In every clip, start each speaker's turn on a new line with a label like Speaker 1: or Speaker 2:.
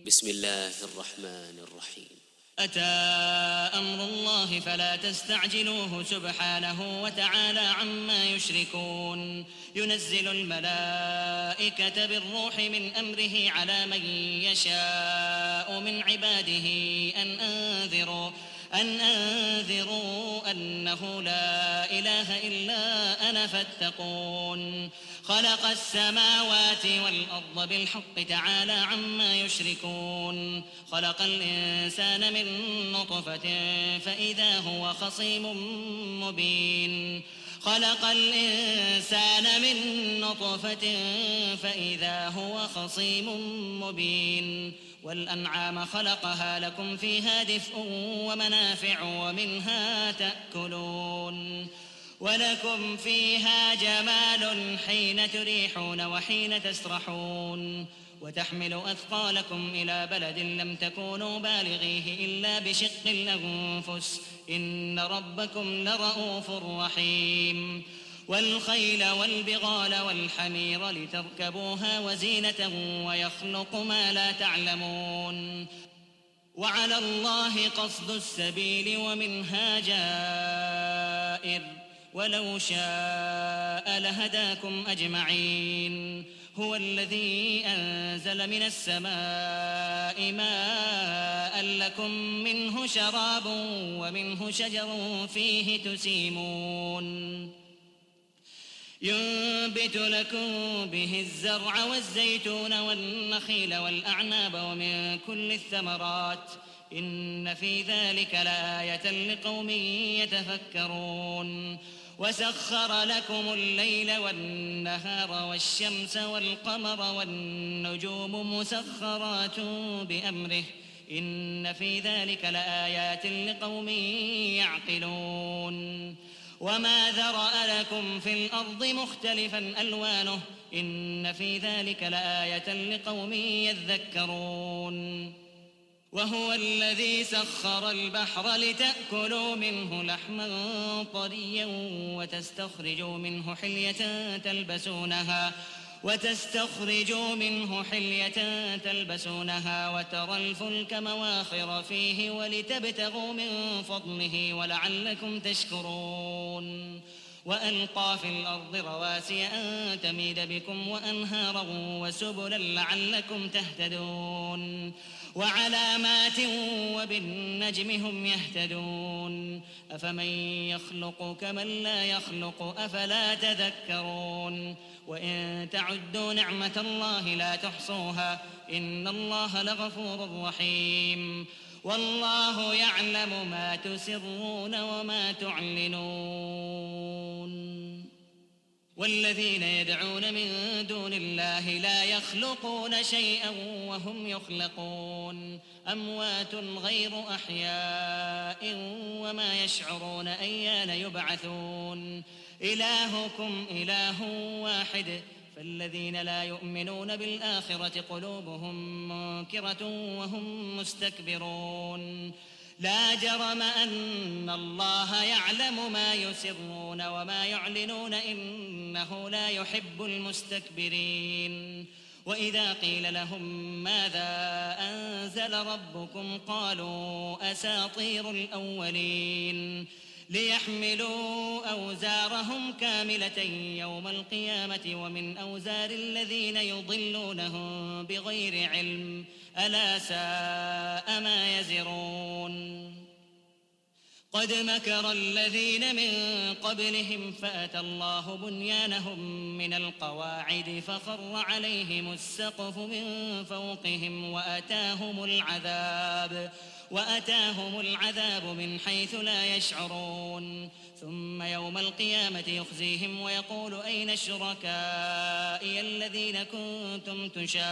Speaker 1: بسم الله الرحمن الرحيم.
Speaker 2: أتى أمر الله فلا تستعجلوه سبحانه وتعالى عما يشركون. ينزل الملائكة بالروح من أمره على من يشاء من عباده أن أنذروا أنه لا إله إلا أنا فاتقون. خلق السماوات والأرض بالحق تعالى عما يشركون. خلق الإنسان من نطفة فإذا هو خصيم مبين. خلق الإنسان من نطفة فإذا هو خصيم مبين. والأنعام خلقها لكم فيها دفء ومنافع ومنها تأكلون. ولكم فيها جمال حين تريحون وحين تسرحون. وتحمل أثقالكم إلى بلد لم تكونوا بالغيه إلا بشق الأنفس إن ربكم لرؤوف رحيم. والخيل والبغال والحمير لتركبوها وزينة ويخلق ما لا تعلمون. وعلى الله قصد السبيل ومنها جائر ولو شاء لهداكم أجمعين. هو الذي أنزل من السماء ماء لكم منه شراب ومنه شجر فيه تسيمون. ينبت لكم به الزرع والزيتون والنخيل والأعناب ومن كل الثمرات إن في ذلك لآية لقوم يتفكرون. وسخر لكم الليل والنهار والشمس والقمر والنجوم مسخرات بأمره إن في ذلك لآيات لقوم يعقلون. وما ذرأ لكم في الأرض مختلفا ألوانه إن في ذلك لآية لقوم يذكرون. وهو الذي سخر البحر لتأكلوا منه لحما طريا وتستخرجوا منه حلية تلبسونها وترى الفلك مواخر فيه ولتبتغوا من فضله ولعلكم تشكرون. وألقى في الأرض رواسي أن تميد بكم وأنهارا وسبلا لعلكم تهتدون. وعلامات وبالنجم هم يهتدون. أفمن يخلق كمن لا يخلق أفلا تذكرون. وإن تعدوا نعمة الله لا تحصوها إن الله لغفور رحيم. والله يعلم ما تسرون وما تعلنون. والذين يدعون من دون الله لا يخلقون شيئا وهم يخلقون. أموات غير أحياء وما يشعرون أيان يبعثون. إلهكم إله واحد فالذين لا يؤمنون بالآخرة قلوبهم منكرة وهم مستكبرون. لا جرم أن الله يعلم ما يسرون وما يعلنون إنه لا يحب المستكبرين. وإذا قيل لهم ماذا أنزل ربكم قالوا أساطير الأولين. ليحملوا أوزارهم كاملة يوم القيامة ومن أوزار الذين يضلونهم بغير علم ألا ساء ما يزرون. قد مكر الذين من قبلهم فأتى الله بنيانهم من القواعد فخر عليهم السقف من فوقهم وأتاهم العذاب من حيث لا يشعرون. ثم يوم القيامة يخزيهم ويقول أين شركائي الذين كنتم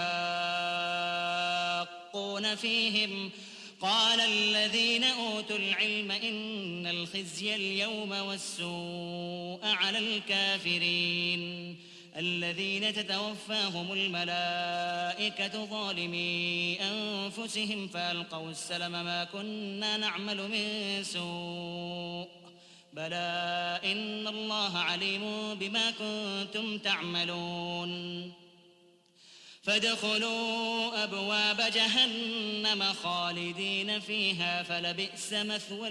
Speaker 2: تشاقون فيهم قال الذين أوتوا العلم إن الخزي اليوم والسوء على الكافرين الذين تتوفاهم الملائكة ظالمي أنفسهم فألقوا السلم ما كنا نعمل من سوء بلى إن الله عليم بما كنتم تعملون. فادخلوا أبواب جهنم خالدين فيها فلبئس مثوى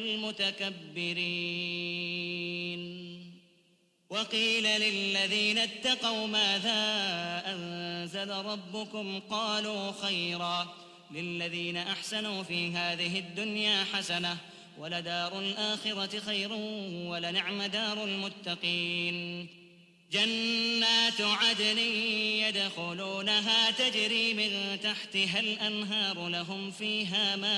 Speaker 2: المتكبرين. وقيل للذين اتقوا ماذا أنزل ربكم قالوا خيرا للذين أحسنوا في هذه الدنيا حسنة ولدار الآخرة خير ولنعم دار المتقين. جنات عدن يدخلونها تجري من تحتها الأنهار لهم فيها ما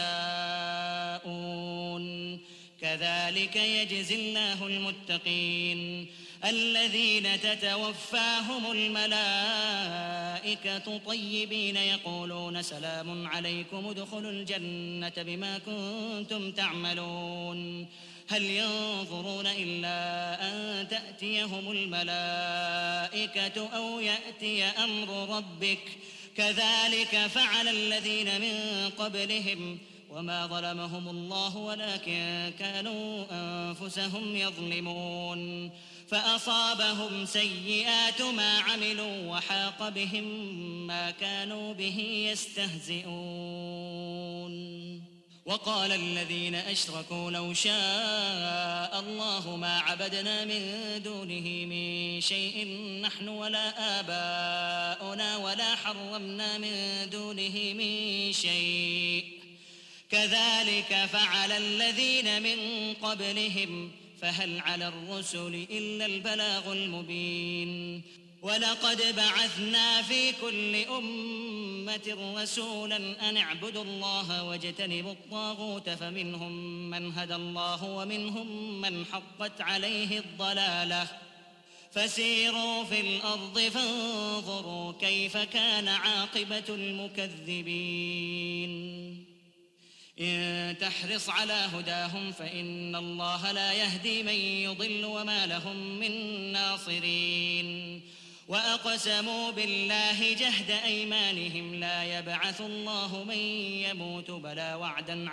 Speaker 2: يشاءون كذلك يجزي الله المتقين الذين تتوفاهم الملائكة طيبين يقولون سلام عليكم ادخلوا الجنة بما كنتم تعملون. هل ينظرون إلا أن تأتيهم الملائكة أو يأتي أمر ربك كذلك فعل الذين من قبلهم وما ظلمهم الله ولكن كانوا أنفسهم يظلمون. فأصابهم سيئات ما عملوا وحاق بهم ما كانوا به يستهزئون. وقال الذين أشركوا لو شاء الله ما عبدنا من دونه من شيء نحن ولا آباؤنا ولا حرمنا من دونه من شيء كذلك فعل الذين من قبلهم فهل على الرسل إلا البلاغ المبين. ولقد بعثنا في كل أمة رسولا أن اعبدوا الله واجتنبوا الطاغوت فمنهم من هدى الله ومنهم من حقت عليه الضلالة فسيروا في الأرض فانظروا كيف كان عاقبة المكذبين. إن تحرص على هداهم فإن الله لا يهدي من يضل وما لهم من ناصرين. وأقسموا بالله جهد أيمانهم لا يبعث الله من يموت بلى وعدا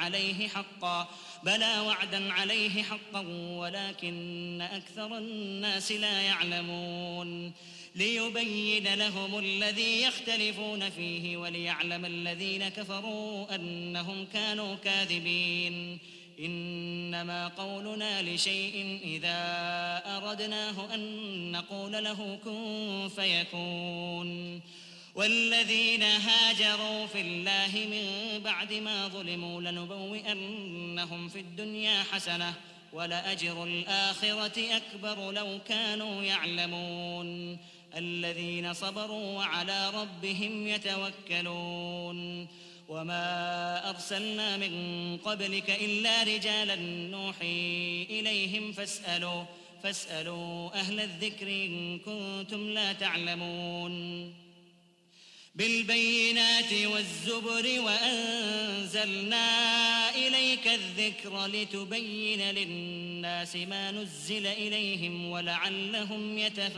Speaker 2: عليه حقا ولكن أكثر الناس لا يعلمون. ليبين لهم الذي يختلفون فيه وليعلم الذين كفروا أنهم كانوا كاذبين. إنما قولنا لشيء إذا أردناه أن نقول له كن فيكون. والذين هاجروا في الله من بعد ما ظلموا لنبوئنهم في الدنيا حسنة ولأجر الآخرة أكبر لو كانوا يعلمون. الذين صبروا وعلى ربهم يتوكلون. وما أرسلنا من قبلك إلا رجالا نوحي إليهم فاسألوا أهل الذكر إن كنتم لا تعلمون. بالبينات والزبر وأنزلنا إليك الذكر لتبين للناس ما نزل إليهم ولعلهم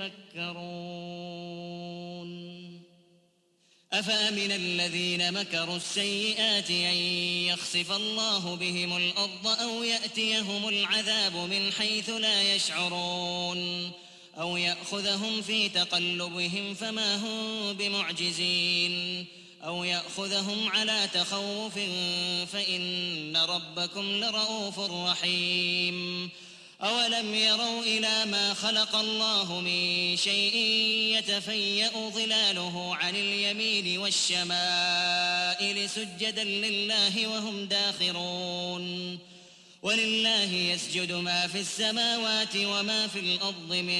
Speaker 2: يتفكرون. أفأمن الذين مكروا السيئات أن يخسف الله بهم الأرض أو يأتيهم العذاب من حيث لا يشعرون أو يأخذهم في تقلبهم فما هم بمعجزين أو يأخذهم على تخوف فإن ربكم لرؤوف رحيم. أولم يروا إلى ما خلق الله من شيء يتفيأ ظلاله عن اليمين والشمائل سجدا لله وهم داخرون. ولله يسجد ما في السماوات وما في الأرض من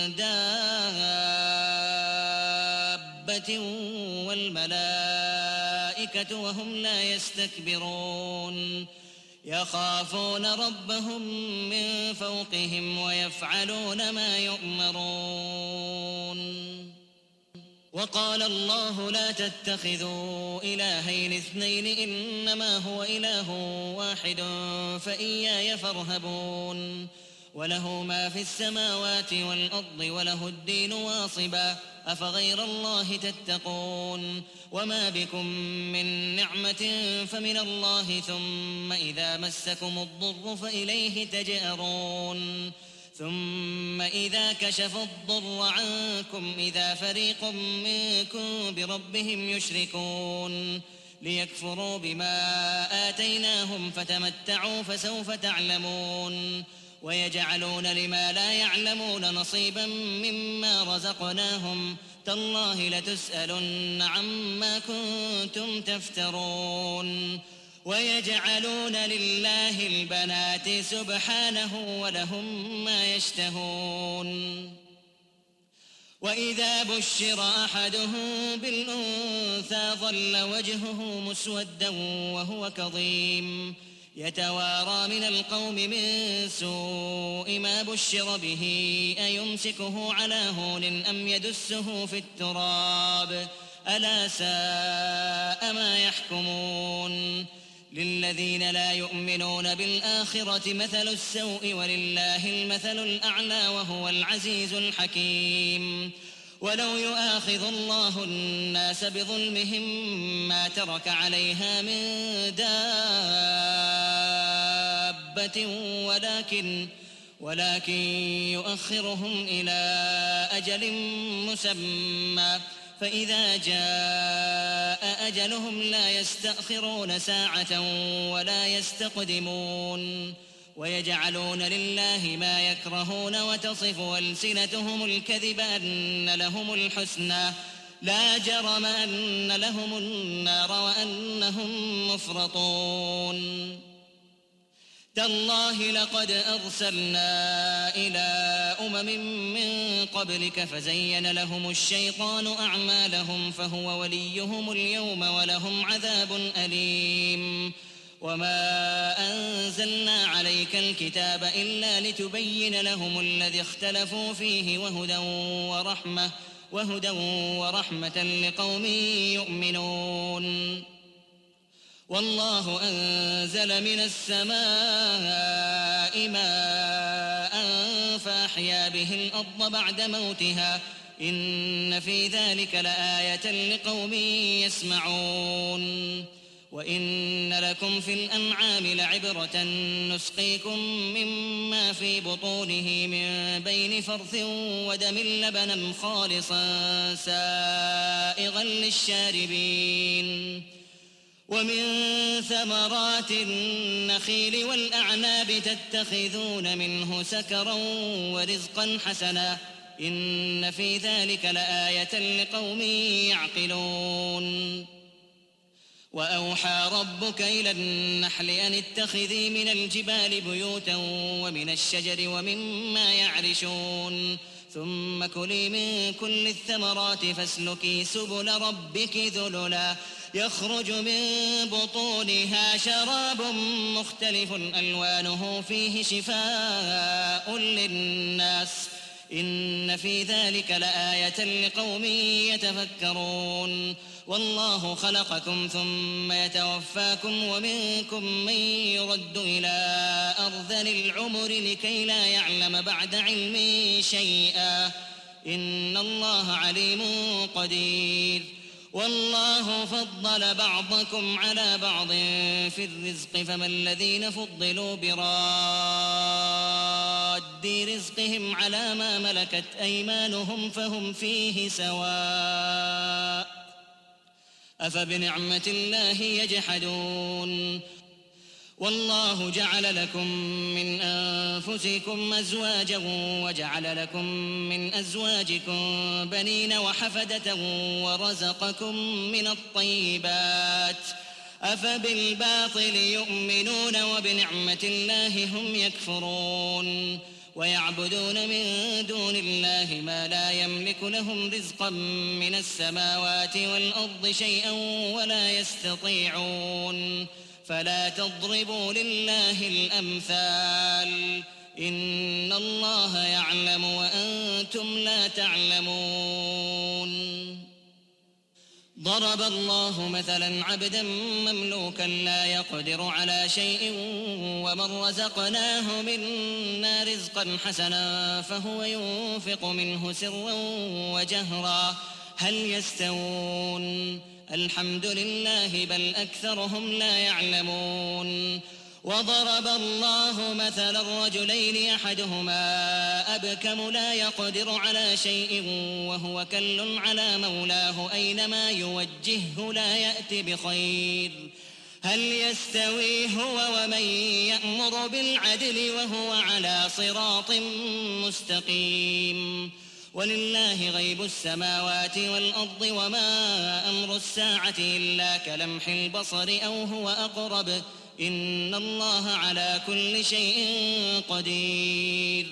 Speaker 2: دابة والملائكة وهم لا يستكبرون. يخافون ربهم من فوقهم ويفعلون ما يؤمرون. وقال الله لا تتخذوا إلهين اثنين إنما هو إله واحد فإياي فارهبون. وله ما في السماوات والأرض وله الدين واصبا أفغير الله تتقون. وما بكم من نعمة فمن الله ثم إذا مسكم الضر فإليه تجأرون. ثم إذا كشف الضر عنكم إذا فريق منكم بربهم يشركون ليكفروا بما آتيناهم فتمتعوا فسوف تعلمون ويجعلون لما لا يعلمون نصيبا مما رزقناهم تالله لتسألن عما كنتم تفترون ويجعلون لله البنات سبحانه ولهم ما يشتهون وإذا بشر أحدهم بالأنثى ظل وجهه مسودا وهو كظيم يتوارى من القوم من سوء ما بشر به أيمسكه على هون أم يدسه في التراب ألا ساء ما يحكمون للذين لا يؤمنون بالآخرة مثل السوء ولله المثل الأعلى وهو العزيز الحكيم ولو يؤاخذ الله الناس بظلمهم ما ترك عليها من دابة ولكن يؤخرهم إلى أجل مسمى فإذا جاء أجلهم لا يستأخرون ساعة ولا يستقدمون ويجعلون لله ما يكرهون وتصف ألسنتهم الكذب أن لهم الحسنى لا جرم أن لهم النار وأنهم مفرطون تالله لقد أرسلنا إلى من قبلك فزين لهم الشيطان أعمالهم فهو وليهم اليوم ولهم عذاب أليم وما أنزلنا عليك الكتاب إلا لتبين لهم الذي اختلفوا فيه وهدى ورحمة لقوم يؤمنون والله أنزل من السماء ماء فأحيا به الأرض بعد موتها إن في ذلك لآية لقوم يسمعون وإن لكم في الأنعام لعبرة نسقيكم مما في بطونه من بين فرث ودم لبنا خالصا سائغا للشاربين ومن ثمرات النخيل والأعناب تتخذون منه سكرا ورزقا حسنا إن في ذلك لآية لقوم يعقلون وأوحى ربك إلى النحل أن اتخذي من الجبال بيوتا ومن الشجر ومما يعرشون ثم كلي من كل الثمرات فاسلكي سبل ربك ذللا يخرج من بطونها شراب مختلف ألوانه فيه شفاء للناس إن في ذلك لآية لقوم يتفكرون والله خلقكم ثم يتوفاكم ومنكم من يرد إلى أرذل العمر لكي لا يعلم بعد علم شيئا إن الله عليم قدير والله فضل بعضكم على بعض في الرزق فما الذين فضلوا براد رزقهم على ما ملكت أيمانهم فهم فيه سواء أفبنعمة الله يجحدون والله جعل لكم من أنفسكم أزواجا وجعل لكم من أزواجكم بنين وحفدة ورزقكم من الطيبات أفبالباطل يؤمنون وبنعمة الله هم يكفرون ويعبدون من دون الله ما لا يملك لهم رزقا من السماوات والأرض شيئا ولا يستطيعون فلا تضربوا لله الأمثال إن الله يعلم وأنتم لا تعلمون ضرب الله مثلا عبدا مملوكا لا يقدر على شيء ومن رزقناه منا رزقا حسنا فهو ينفق منه سرا وجهرا هل يستوون الحمد لله بل أكثرهم لا يعلمون وضرب الله مثلا رجلين أحدهما أبكم لا يقدر على شيء وهو كل على مولاه أينما يوجهه لا يأت بخير هل يستوي هو ومن يأمر بالعدل وهو على صراط مستقيم ولله غيب السماوات والأرض وما أمر الساعة إلا كلمح البصر أو هو أقرب إن الله على كل شيء قدير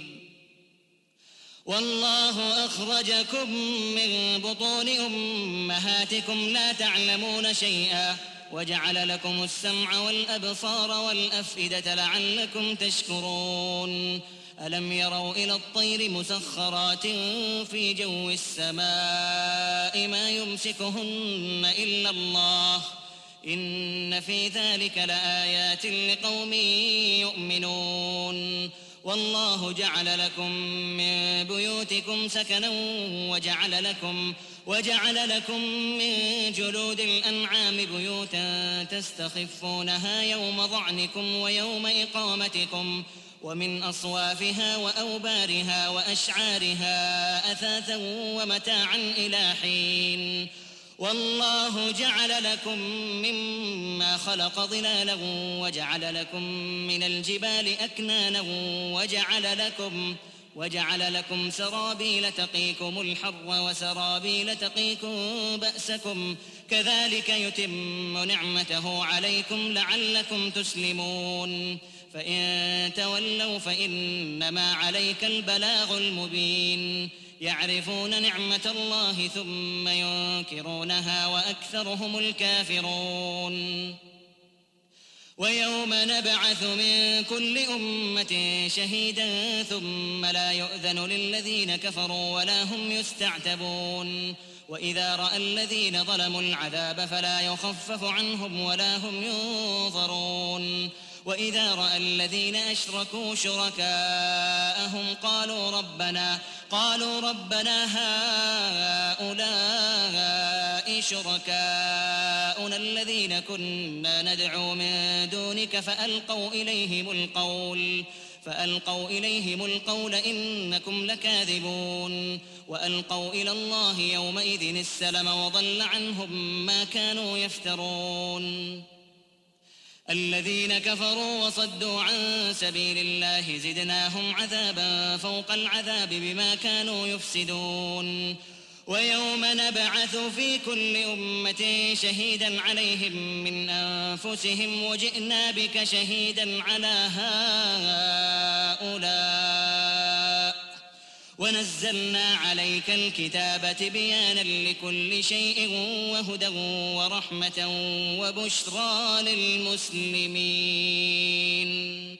Speaker 2: والله أخرجكم من بطون أمهاتكم لا تعلمون شيئا وجعل لكم السمع والأبصار والأفئدة لعلكم تشكرون ألم يروا إلى الطير مسخرات في جو السماء ما يمسكهن إلا الله إن في ذلك لآيات لقوم يؤمنون والله جعل لكم من بيوتكم سكنا وجعل لكم من جلود الأنعام بيوتا تستخفونها يوم ظعنكم ويوم إقامتكم ومن أصوافها وأوبارها وأشعارها أثاثا ومتاعا إلى حين والله جعل لكم مما خلق ظلالا وجعل لكم من الجبال أكنانا وجعل لكم سرابيل تقيكم الحر وسرابيل تقيكم بأسكم كذلك يتم نعمته عليكم لعلكم تسلمون فإن تولوا فإنما عليك البلاغ المبين يعرفون نعمة الله ثم ينكرونها وأكثرهم الكافرون ويوم نبعث من كل أمة شهيدا ثم لا يؤذن للذين كفروا ولا هم يستعتبون وإذا رأى الذين ظلموا العذاب فلا يخفف عنهم ولا هم ينظرون وإذا رأى الذين أشركوا شركاءهم قالوا ربنا هؤلاء شركاؤنا الذين كنا ندعو من دونك فألقوا إليهم القول إنكم لكاذبون وألقوا إلى الله يومئذ السلم وضل عنهم ما كانوا يفترون الذين كفروا وصدوا عن سبيل الله زدناهم عذابا فوق العذاب بما كانوا يفسدون ويوم نبعث في كل أمة شهيدا عليهم من أنفسهم وجئنا بك شهيدا على هؤلاء ونزلنا عليك الكتاب بيانا لكل شيء وهدى ورحمة وبشرى للمسلمين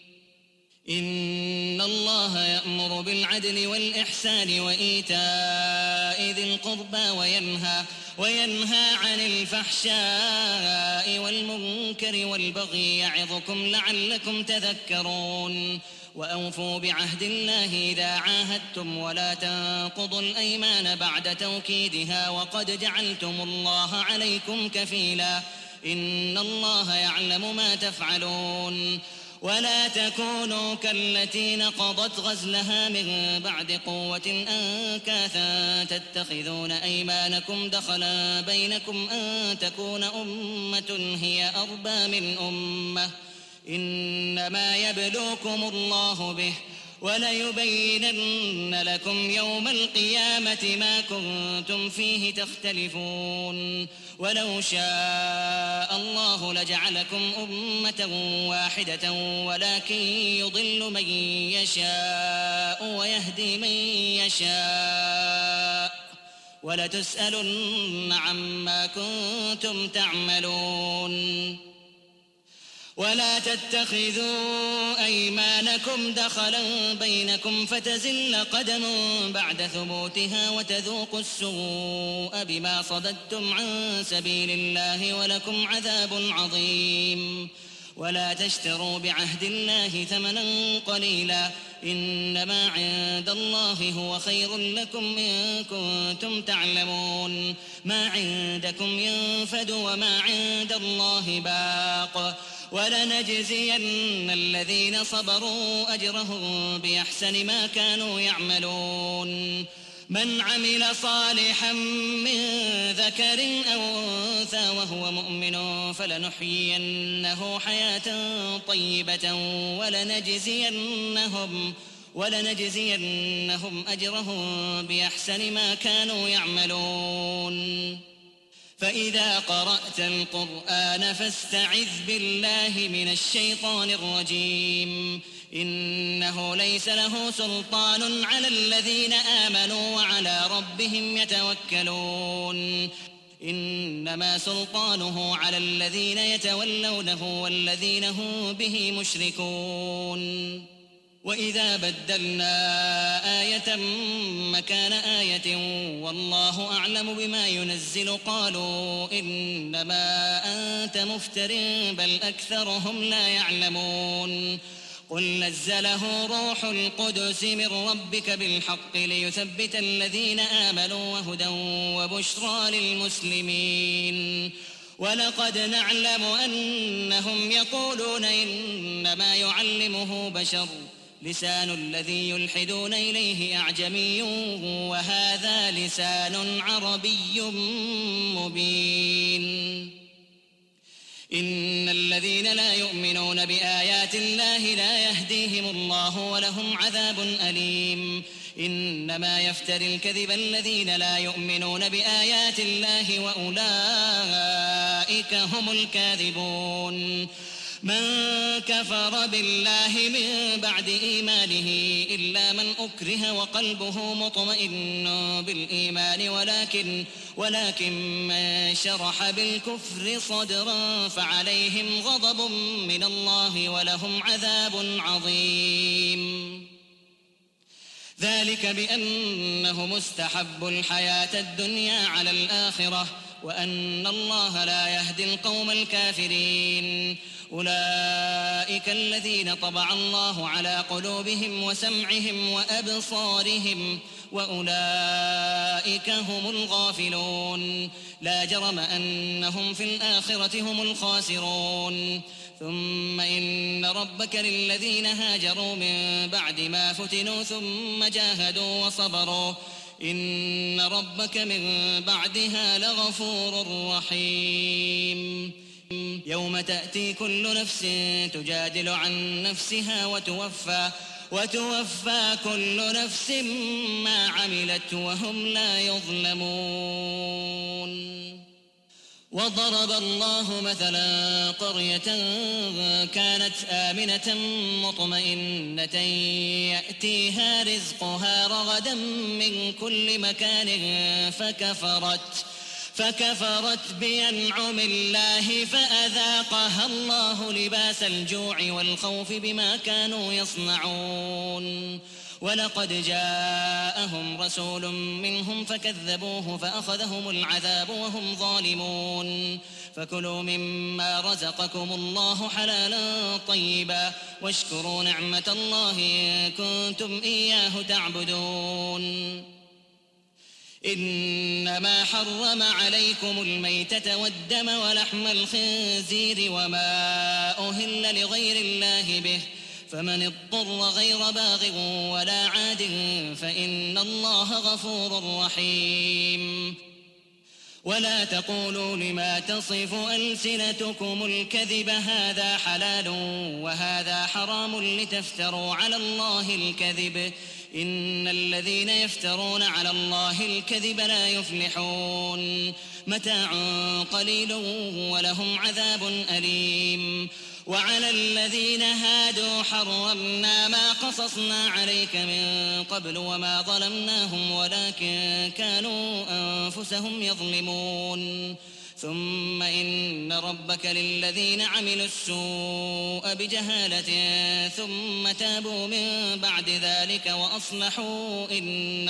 Speaker 2: إن الله يأمر بالعدل والإحسان وإيتاء ذي القربى وينهى عن الفحشاء والمنكر والبغي يعظكم لعلكم تذكرون وأوفوا بعهد الله إذا عاهدتم ولا تنقضوا الأيمان بعد توكيدها وقد جعلتم الله عليكم كفيلا إن الله يعلم ما تفعلون ولا تكونوا كالتي نقضت غزلها من بعد قوة أنكاثا تتخذون أيمانكم دخلا بينكم أن تكون أمة هي أربى من أمة إنما يبلوكم الله به وليبينن لكم يوم القيامة ما كنتم فيه تختلفون ولو شاء الله لجعلكم أمة واحدة ولكن يضل من يشاء ويهدي من يشاء ولتسألن عما كنتم تعملون ولا تتخذوا أيمانكم دخلا بينكم فتزل قدم بعد ثبوتها وتذوقوا السوء بما صددتم عن سبيل الله ولكم عذاب عظيم ولا تشتروا بعهد الله ثمنا قليلا إنما عند الله هو خير لكم إن كنتم تعلمون ما عندكم ينفد وما عند الله باق ولنجزين الذين صبروا أجرهم بأحسن ما كانوا يعملون من عمل صالحا من ذكر أو أنثى وهو مؤمن فلنحيينه حياة طيبة ولنجزينهم أجرهم بأحسن ما كانوا يعملون فإذا قرأت القرآن فاستعذ بالله من الشيطان الرجيم إنه ليس له سلطان على الذين آمنوا وعلى ربهم يتوكلون إنما سلطانه على الذين يتولونه والذين هم به مشركون وإذا بدلنا آية مكان آية والله أعلم بما ينزل قالوا إنما أنت مفتر بل أكثرهم لا يعلمون قل نزله روح القدس من ربك بالحق ليثبت الذين آمنوا وهدى وبشرى للمسلمين ولقد نعلم أنهم يقولون إنما يعلمه بشر لسان الذي يلحدون إليه أعجمي وهذا لسان عربي مبين إن الذين لا يؤمنون بآيات الله لا يهديهم الله ولهم عذاب أليم إنما يفتري الكذب الذين لا يؤمنون بآيات الله وأولئك هم الكاذبون من كفر بالله من بعد إيمانه إلا من أكره وقلبه مطمئن بالإيمان ولكن من شرح بالكفر صدرا فعليهم غضب من الله ولهم عذاب عظيم ذلك بأنهم استحبوا الحياة الدنيا على الآخرة وأن الله لا يهدي القوم الكافرين أولئك الذين طبع الله على قلوبهم وسمعهم وأبصارهم وأولئك هم الغافلون لا جرم أنهم في الآخرة هم الخاسرون ثم إن ربك للذين هاجروا من بعد ما فتنوا ثم جاهدوا وصبروا إن ربك من بعدها لغفور رحيم يوم تأتي كل نفس تجادل عن نفسها وتوفى كل نفس ما عملت وهم لا يظلمون وضرب الله مثلا قرية كانت آمنة مطمئنة يأتيها رزقها رغدا من كل مكان فكفرت بأنعم الله فأذاقها الله لباس الجوع والخوف بما كانوا يصنعون ولقد جاءهم رسول منهم فكذبوه فأخذهم العذاب وهم ظالمون فكلوا مما رزقكم الله حلالا طيبا واشكروا نعمة الله إن كنتم إياه تعبدون إنما حرم عليكم الميتة والدم ولحم الخنزير وما أهل لغير الله به فمن اضطر غير باغ ولا عاد فإن الله غفور رحيم ولا تقولوا لما تصف ألسنتكم الكذب هذا حلال وهذا حرام لتفتروا على الله الكذب إن الذين يفترون على الله الكذب لا يفلحون متاع قليل ولهم عذاب أليم وعلى الذين هادوا حرمنا ما قصصنا عليك من قبل وما ظلمناهم ولكن كانوا أنفسهم يظلمون ثم إن ربك للذين عملوا السوء بجهالة ثم تابوا من بعد ذلك وأصلحوا إن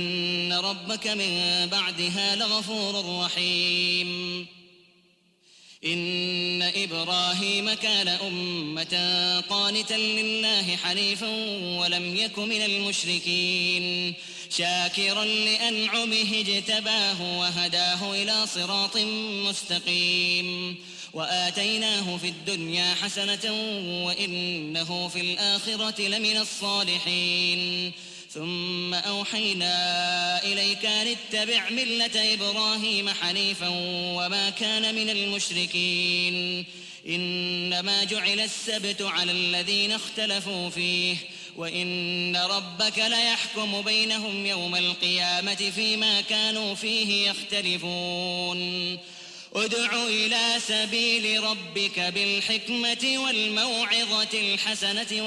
Speaker 2: ربك من بعدها لغفور رحيم إن إبراهيم كان أمة قانتا لله حنيفا ولم يك من المشركين شاكرا لأنعمه اجتباه وهداه إلى صراط مستقيم وآتيناه في الدنيا حسنة وإنه في الآخرة لمن الصالحين ثم أوحينا إليك أن اتبع ملة إبراهيم حنيفا وما كان من المشركين إنما جعل السبت على الذين اختلفوا فيه وإن ربك ليحكم بينهم يوم القيامة فيما كانوا فيه يختلفون ادع إلى سبيل ربك بالحكمة والموعظة الحسنة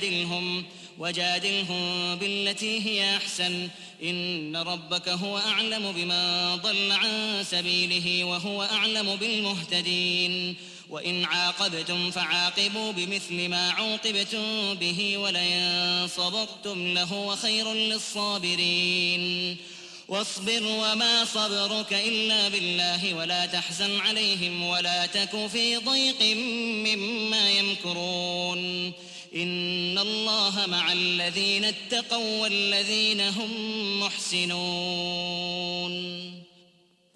Speaker 2: وجادلهم بالتي هي أحسن إن ربك هو أعلم بمن ضل عن سبيله وهو أعلم بالمهتدين وإن عاقبتم فعاقبوا بمثل ما عوقبتم به ولئن صبرتم لهو خير للصابرين واصبر وما صبرك إلا بالله ولا تحزن عليهم ولا تك في ضيق مما يمكرون إن الله مع الذين اتقوا والذين هم محسنون